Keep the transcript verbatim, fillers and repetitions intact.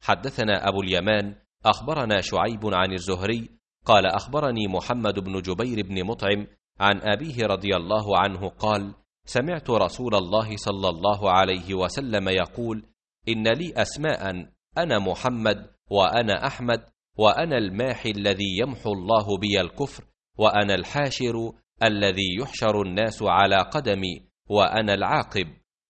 حدثنا أبو اليمان أخبرنا شعيب عن الزهري قال أخبرني محمد بن جبير بن مطعم عن أبيه رضي الله عنه قال: سمعت رسول الله صلى الله عليه وسلم يقول: إن لي أسماء، أنا محمد، وأنا أحمد، وأنا الماحي الذي يمحو الله بي الكفر، وأنا الحاشر الذي يحشر الناس على قدمي، وأنا العاقب.